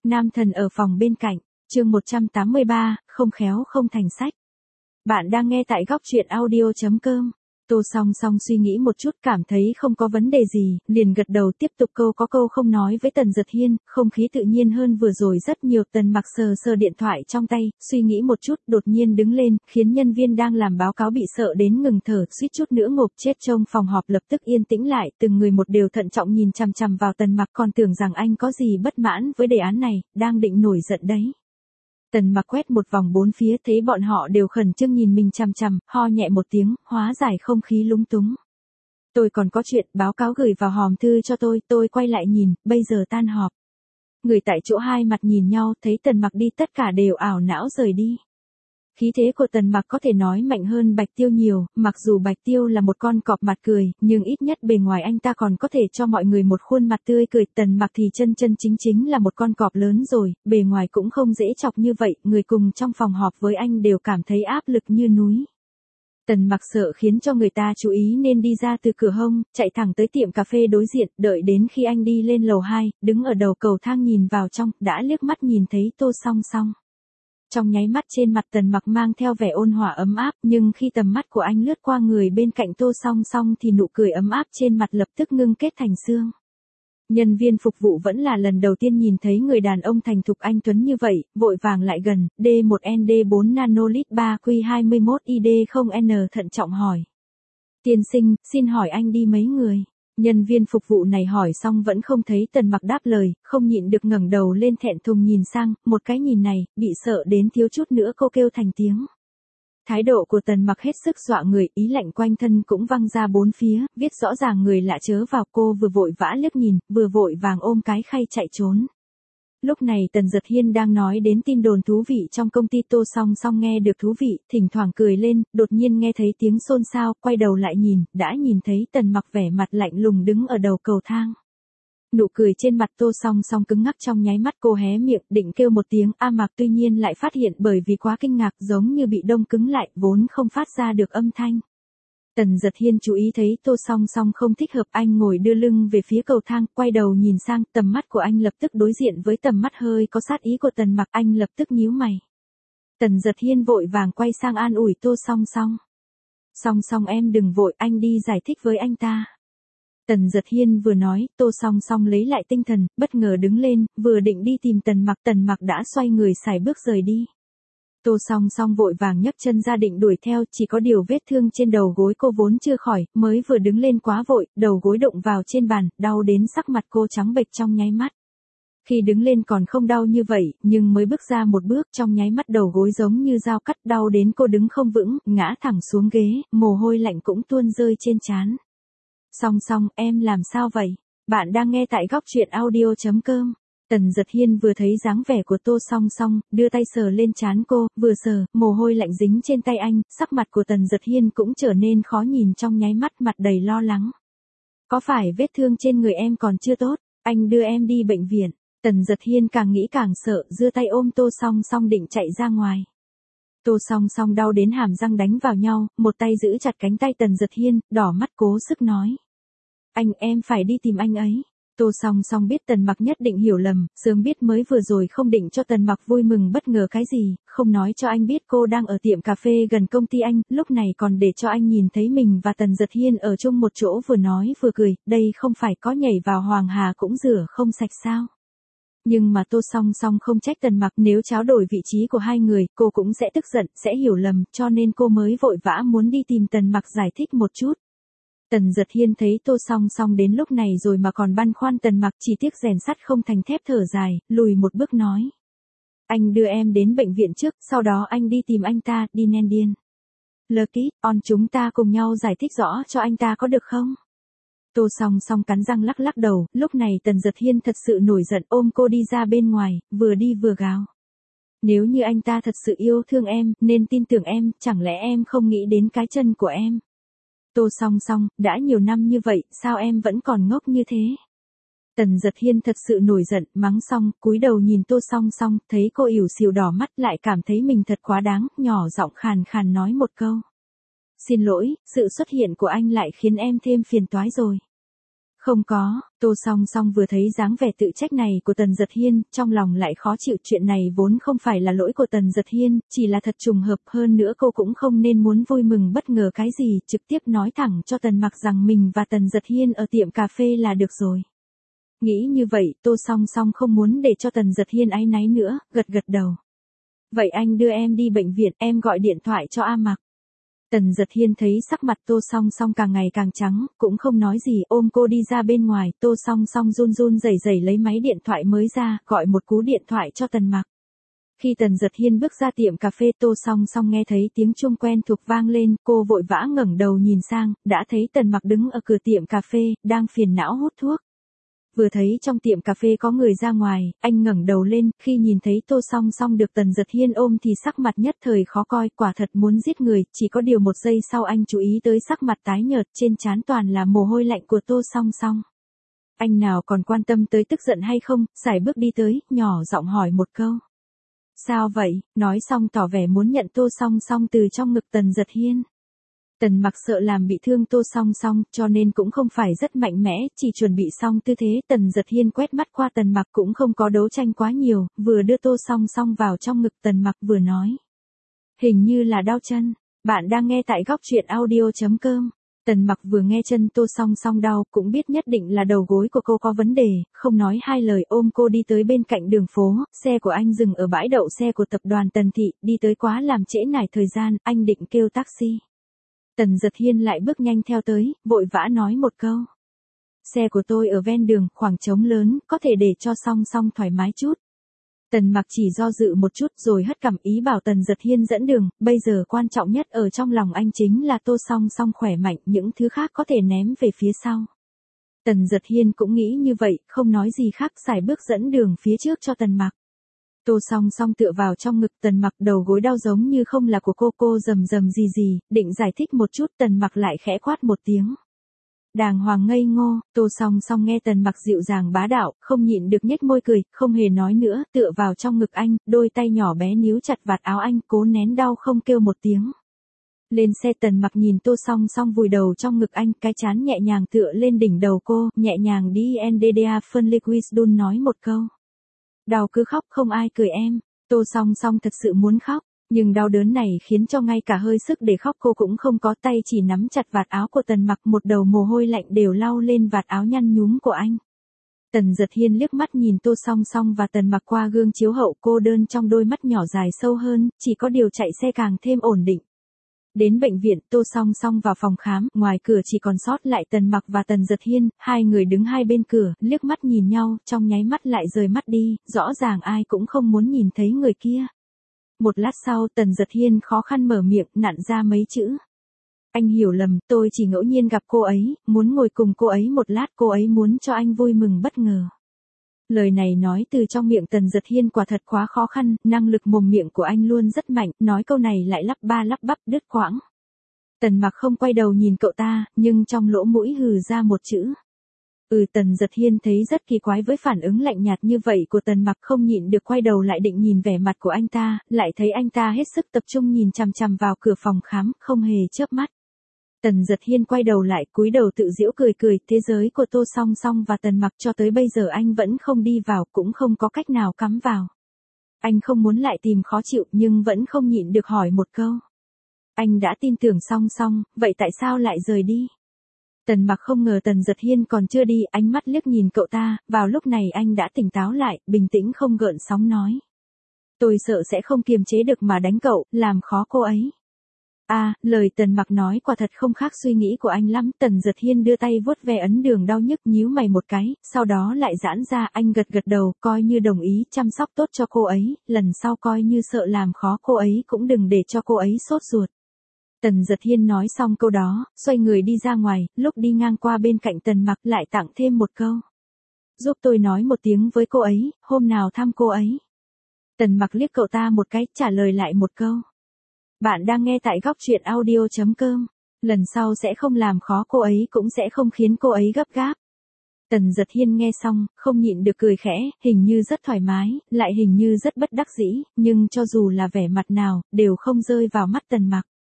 Nam thần ở phòng bên cạnh, chương 183, không khéo không thành sách. Bạn đang nghe tại góc truyện audio.com. Tô Song Song suy nghĩ một chút cảm thấy không có vấn đề gì, liền gật đầu tiếp tục câu có câu không nói với Tần Dật Hiên, không khí tự nhiên hơn vừa rồi rất nhiều. Tần Mặc sờ sờ điện thoại trong tay, suy nghĩ một chút, đột nhiên đứng lên, khiến nhân viên đang làm báo cáo bị sợ đến ngừng thở, suýt chút nữa ngộp chết. Trong phòng họp lập tức yên tĩnh lại, từng người một đều thận trọng nhìn chằm chằm vào Tần Mặc, còn tưởng rằng anh có gì bất mãn với đề án này, đang định nổi giận đấy. Tần Mặc quét một vòng bốn phía thấy bọn họ đều khẩn trương nhìn mình chằm chằm, ho nhẹ một tiếng, hóa giải không khí lúng túng. Tôi còn có chuyện, báo cáo gửi vào hòm thư cho tôi quay lại nhìn, bây giờ tan họp. Người tại chỗ hai mặt nhìn nhau, thấy Tần Mặc đi tất cả đều ảo não rời đi. Khí thế của Tần Mặc có thể nói mạnh hơn Bạch Tiêu nhiều, mặc dù Bạch Tiêu là một con cọp mặt cười, nhưng ít nhất bề ngoài anh ta còn có thể cho mọi người một khuôn mặt tươi cười. Tần Mặc thì chân chính là một con cọp lớn rồi, bề ngoài cũng không dễ chọc như vậy, người cùng trong phòng họp với anh đều cảm thấy áp lực như núi. Tần Mặc sợ khiến cho người ta chú ý nên đi ra từ cửa hông, chạy thẳng tới tiệm cà phê đối diện, đợi đến khi anh đi lên lầu 2, đứng ở đầu cầu thang nhìn vào trong, đã liếc mắt nhìn thấy Tô Song Song. Trong nháy mắt trên mặt Tần Mặc mang theo vẻ ôn hòa ấm áp, nhưng khi tầm mắt của anh lướt qua người bên cạnh Tô Song Song thì nụ cười ấm áp trên mặt lập tức ngưng kết thành xương. Nhân viên phục vụ vẫn là lần đầu tiên nhìn thấy người đàn ông thành thục anh tuấn như vậy, vội vàng lại gần, D1ND4 nanolit 3Q21ID0N thận trọng hỏi. Tiên sinh, xin hỏi anh đi mấy người? Nhân viên phục vụ này hỏi xong vẫn không thấy Tần Mặc đáp lời, không nhịn được ngẩng đầu lên thẹn thùng nhìn sang, một cái nhìn này, bị sợ đến thiếu chút nữa cô kêu thành tiếng. Thái độ của Tần Mặc hết sức dọa người, ý lạnh quanh thân cũng văng ra bốn phía, viết rõ ràng người lạ chớ vào. Cô vừa vội vã liếc nhìn, vừa vội vàng ôm cái khay chạy trốn. Lúc này Tần Dật Hiên đang nói đến tin đồn thú vị trong công ty. Tô Song Song nghe được thú vị, thỉnh thoảng cười lên, đột nhiên nghe thấy tiếng xôn xao, quay đầu lại nhìn, đã nhìn thấy Tần Mặc vẻ mặt lạnh lùng đứng ở đầu cầu thang. Nụ cười trên mặt Tô Song Song cứng ngắc, trong nháy mắt cô hé miệng định kêu một tiếng a Mặc, tuy nhiên lại phát hiện bởi vì quá kinh ngạc giống như bị đông cứng lại, vốn không phát ra được âm thanh. Tần Dật Hiên chú ý thấy Tô Song Song không thích hợp, anh ngồi đưa lưng về phía cầu thang, quay đầu nhìn sang, tầm mắt của anh lập tức đối diện với tầm mắt hơi có sát ý của Tần Mặc, anh lập tức nhíu mày. Tần Dật Hiên vội vàng quay sang an ủi Tô Song Song. Song Song em đừng vội, anh đi giải thích với anh ta. Tần Dật Hiên vừa nói, Tô Song Song lấy lại tinh thần, bất ngờ đứng lên, vừa định đi tìm Tần Mặc đã xoay người sải bước rời đi. Tô Song Song vội vàng nhấc chân ra định đuổi theo, chỉ có điều vết thương trên đầu gối cô vốn chưa khỏi, mới vừa đứng lên quá vội, đầu gối đụng vào trên bàn, đau đến sắc mặt cô trắng bệch trong nháy mắt. Khi đứng lên còn không đau như vậy, nhưng mới bước ra một bước trong nháy mắt đầu gối giống như dao cắt, đau đến cô đứng không vững, ngã thẳng xuống ghế, mồ hôi lạnh cũng tuôn rơi trên trán. Song Song, em làm sao vậy? Bạn đang nghe tại góc truyện audio.com. Tần Dật Hiên vừa thấy dáng vẻ của Tô Song Song, đưa tay sờ lên trán cô, vừa sờ, mồ hôi lạnh dính trên tay anh, sắc mặt của Tần Dật Hiên cũng trở nên khó nhìn, trong nháy mắt mặt đầy lo lắng. Có phải vết thương trên người em còn chưa tốt, anh đưa em đi bệnh viện? Tần Dật Hiên càng nghĩ càng sợ, giơ tay ôm Tô Song Song định chạy ra ngoài. Tô Song Song đau đến hàm răng đánh vào nhau, một tay giữ chặt cánh tay Tần Dật Hiên, đỏ mắt cố sức nói. Em phải đi tìm anh ấy. Tô Song Song biết Tần Mặc nhất định hiểu lầm, sớm biết mới vừa rồi không định cho Tần Mặc vui mừng bất ngờ cái gì, không nói cho anh biết cô đang ở tiệm cà phê gần công ty anh, lúc này còn để cho anh nhìn thấy mình và Tần Dật Hiên ở chung một chỗ, vừa nói vừa cười, đây không phải có nhảy vào Hoàng Hà cũng rửa không sạch sao. Nhưng mà Tô Song Song không trách Tần Mặc, nếu tráo đổi vị trí của hai người, cô cũng sẽ tức giận, sẽ hiểu lầm, cho nên cô mới vội vã muốn đi tìm Tần Mặc giải thích một chút. Tần Dật Hiên thấy Tô Song Song đến lúc này rồi mà còn băn khoăn Tần Mặc, chỉ tiếc rèn sắt không thành thép, thở dài, lùi một bước nói. Anh đưa em đến bệnh viện trước, sau đó anh đi tìm anh ta, đi Nandian. Lucky, chúng ta cùng nhau giải thích rõ cho anh ta có được không? Tô Song Song cắn răng lắc lắc đầu, lúc này Tần Dật Hiên thật sự nổi giận, ôm cô đi ra bên ngoài, vừa đi vừa gào. Nếu như anh ta thật sự yêu thương em, nên tin tưởng em, chẳng lẽ em không nghĩ đến cái chân của em? Tô Song Song, đã nhiều năm như vậy, sao em vẫn còn ngốc như thế? Tần Dật Hiên thật sự nổi giận, mắng xong, cúi đầu nhìn Tô Song Song, thấy cô ỉu xìu đỏ mắt, lại cảm thấy mình thật quá đáng, nhỏ giọng khàn khàn nói một câu. Xin lỗi, sự xuất hiện của anh lại khiến em thêm phiền toái rồi. Không có, Tô Song Song vừa thấy dáng vẻ tự trách này của Tần Dật Hiên, trong lòng lại khó chịu, chuyện này vốn không phải là lỗi của Tần Dật Hiên, chỉ là thật trùng hợp, hơn nữa cô cũng không nên muốn vui mừng bất ngờ cái gì, trực tiếp nói thẳng cho Tần Mặc rằng mình và Tần Dật Hiên ở tiệm cà phê là được rồi. Nghĩ như vậy, Tô Song Song không muốn để cho Tần Dật Hiên áy náy nữa, gật gật đầu. Vậy anh đưa em đi bệnh viện, em gọi điện thoại cho A Mặc. Tần Dật Hiên thấy sắc mặt Tô Song Song càng ngày càng trắng, cũng không nói gì, ôm cô đi ra bên ngoài, Tô Song Song run run rẩy rẩy lấy máy điện thoại mới ra, gọi một cú điện thoại cho Tần Mặc. Khi Tần Dật Hiên bước ra tiệm cà phê, Tô Song Song nghe thấy tiếng chuông quen thuộc vang lên, cô vội vã ngẩng đầu nhìn sang, đã thấy Tần Mặc đứng ở cửa tiệm cà phê, đang phiền não hút thuốc. Vừa thấy trong tiệm cà phê có người ra ngoài, anh ngẩng đầu lên, khi nhìn thấy Tô Song Song được Tần Dật Hiên ôm thì sắc mặt nhất thời khó coi, quả thật muốn giết người, chỉ có điều một giây sau anh chú ý tới sắc mặt tái nhợt, trên trán toàn là mồ hôi lạnh của Tô Song Song. Anh nào còn quan tâm tới tức giận hay không, sải bước đi tới, nhỏ giọng hỏi một câu. Sao vậy, nói xong tỏ vẻ muốn nhận Tô Song Song từ trong ngực Tần Dật Hiên. Tần Mặc sợ làm bị thương Tô Song Song, cho nên cũng không phải rất mạnh mẽ, chỉ chuẩn bị xong tư thế. Tần Dật Hiên quét mắt qua Tần Mặc cũng không có đấu tranh quá nhiều, vừa đưa Tô Song Song vào trong ngực Tần Mặc vừa nói. Hình như là đau chân, bạn đang nghe tại góc truyện audio.com. Tần Mặc vừa nghe chân Tô Song Song đau, cũng biết nhất định là đầu gối của cô có vấn đề, không nói hai lời ôm cô đi tới bên cạnh đường phố, xe của anh dừng ở bãi đậu xe của tập đoàn Tần Thị, đi tới quá làm trễ nải thời gian, anh định kêu taxi. Tần Dật Hiên lại bước nhanh theo tới, vội vã nói một câu. Xe của tôi ở ven đường, khoảng trống lớn, có thể để cho Song Song thoải mái chút. Tần Mặc chỉ do dự một chút rồi hất cằm ý bảo Tần Dật Hiên dẫn đường, bây giờ quan trọng nhất ở trong lòng anh chính là Tô Song Song khỏe mạnh, những thứ khác có thể ném về phía sau. Tần Dật Hiên cũng nghĩ như vậy, không nói gì khác, sải bước dẫn đường phía trước cho Tần Mặc. Tô Song Song tựa vào trong ngực Tần Mặc, đầu gối đau giống như không là của cô rầm rầm gì, định giải thích một chút, Tần Mặc lại khẽ quát một tiếng. Đàng hoàng ngây ngô, Tô Song Song nghe Tần Mặc dịu dàng bá đạo, không nhịn được nhếch môi cười, không hề nói nữa, tựa vào trong ngực anh, đôi tay nhỏ bé níu chặt vạt áo anh, cố nén đau không kêu một tiếng. Lên xe Tần Mặc nhìn Tô Song Song vùi đầu trong ngực anh, cái trán nhẹ nhàng tựa lên đỉnh đầu cô, nhẹ nhàng đi NDDA phân liquid đun nói một câu. Đau cứ khóc, không ai cười em. Tô Song Song thật sự muốn khóc, nhưng đau đớn này khiến cho ngay cả hơi sức để khóc cô cũng không có, tay chỉ nắm chặt vạt áo của Tần Mặc, một đầu mồ hôi lạnh đều lau lên vạt áo nhăn nhúm của anh. Tần Dật Hiên liếc mắt nhìn Tô Song Song và Tần Mặc qua gương chiếu hậu, cô đơn trong đôi mắt nhỏ dài sâu hơn, chỉ có điều chạy xe càng thêm ổn định. Đến bệnh viện, Tô Song Song vào phòng khám, ngoài cửa chỉ còn sót lại Tần Mặc và Tần Dật Hiên, hai người đứng hai bên cửa, liếc mắt nhìn nhau, trong nháy mắt lại rời mắt đi, rõ ràng ai cũng không muốn nhìn thấy người kia. Một lát sau, Tần Dật Hiên khó khăn mở miệng, nặn ra mấy chữ. Anh hiểu lầm, tôi chỉ ngẫu nhiên gặp cô ấy, muốn ngồi cùng cô ấy một lát, cô ấy muốn cho anh vui mừng bất ngờ. Lời này nói từ trong miệng Tần Dật Hiên quả thật quá khó khăn, năng lực mồm miệng của anh luôn rất mạnh, nói câu này lại lắp ba lắp bắp đứt quãng. Tần Mặc không quay đầu nhìn cậu ta, nhưng trong lỗ mũi hừ ra một chữ. Tần Dật Hiên thấy rất kỳ quái với phản ứng lạnh nhạt như vậy của Tần Mặc, không nhịn được quay đầu lại định nhìn vẻ mặt của anh ta, lại thấy anh ta hết sức tập trung nhìn chằm chằm vào cửa phòng khám, không hề chớp mắt. Tần Dật Hiên quay đầu lại, cúi đầu tự giễu cười, thế giới của Tô Song Song và Tần Mặc cho tới bây giờ anh vẫn không đi vào, cũng không có cách nào cắm vào. Anh không muốn lại tìm khó chịu, nhưng vẫn không nhịn được hỏi một câu. Anh đã tin tưởng Song Song, vậy tại sao lại rời đi? Tần Mặc không ngờ Tần Dật Hiên còn chưa đi, ánh mắt liếc nhìn cậu ta, vào lúc này anh đã tỉnh táo lại, bình tĩnh không gợn sóng nói. Tôi sợ sẽ không kiềm chế được mà đánh cậu, làm khó cô ấy. Lời Tần Mặc nói quả thật không khác suy nghĩ của anh lắm. Tần Dật Hiên đưa tay vuốt ve ấn đường đau nhức, nhíu mày một cái, sau đó lại giãn ra, anh gật đầu, coi như đồng ý chăm sóc tốt cho cô ấy, lần sau coi như sợ làm khó cô ấy cũng đừng để cho cô ấy sốt ruột. Tần Dật Hiên nói xong câu đó, xoay người đi ra ngoài, lúc đi ngang qua bên cạnh Tần Mặc lại tặng thêm một câu. Giúp tôi nói một tiếng với cô ấy, hôm nào thăm cô ấy. Tần Mặc liếc cậu ta một cái, trả lời lại một câu. Bạn đang nghe tại góc truyện audio.com. Lần sau sẽ không làm khó cô ấy, cũng sẽ không khiến cô ấy gấp gáp. Tần Dật Hiên nghe xong, không nhịn được cười khẽ, hình như rất thoải mái, lại hình như rất bất đắc dĩ, nhưng cho dù là vẻ mặt nào, đều không rơi vào mắt Tần Mặc.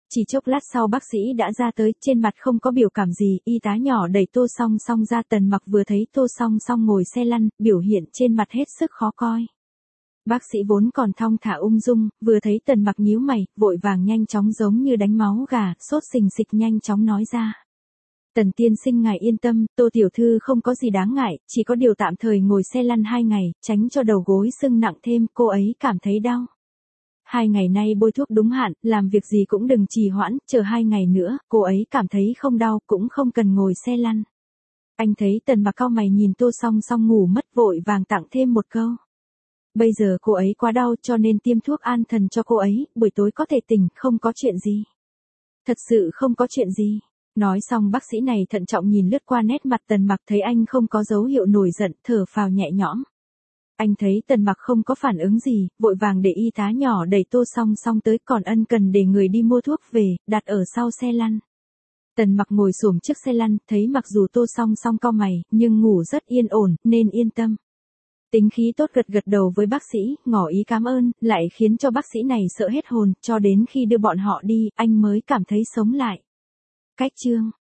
Chỉ chốc lát sau bác sĩ đã ra tới, trên mặt không có biểu cảm gì, y tá nhỏ đẩy Tô Song Song ra. Tần Mặc vừa thấy Tô Song Song ngồi xe lăn, biểu hiện trên mặt hết sức khó coi. Bác sĩ vốn còn thong thả ung dung, vừa thấy Tần Mặc nhíu mày, vội vàng nhanh chóng giống như đánh máu gà, sốt sình sịch nhanh chóng nói ra. Tần tiên sinh ngài yên tâm, Tô tiểu thư không có gì đáng ngại, chỉ có điều tạm thời ngồi xe lăn 2 ngày, tránh cho đầu gối sưng nặng thêm, cô ấy cảm thấy đau. 2 ngày nay bôi thuốc đúng hạn, làm việc gì cũng đừng trì hoãn, chờ 2 ngày nữa, cô ấy cảm thấy không đau, cũng không cần ngồi xe lăn. Anh thấy Tần Mặc cau mày nhìn Tô Song Song ngủ mất, vội vàng tặng thêm một câu. Bây giờ cô ấy quá đau cho nên tiêm thuốc an thần cho cô ấy, buổi tối có thể tỉnh, không có chuyện gì. Thật sự không có chuyện gì. Nói xong bác sĩ này thận trọng nhìn lướt qua nét mặt Tần Mặc, thấy anh không có dấu hiệu nổi giận, thở phào nhẹ nhõm. Anh thấy Tần Mặc không có phản ứng gì, vội vàng để y tá nhỏ đẩy Tô Song Song tới, còn ân cần để người đi mua thuốc về, đặt ở sau xe lăn. Tần Mặc ngồi xổm trước xe lăn, thấy mặc dù Tô Song Song cau mày, nhưng ngủ rất yên ổn, nên yên tâm. Tính khí tốt gật gật đầu với bác sĩ, ngỏ ý cảm ơn, lại khiến cho bác sĩ này sợ hết hồn, cho đến khi đưa bọn họ đi, anh mới cảm thấy sống lại. Cách chương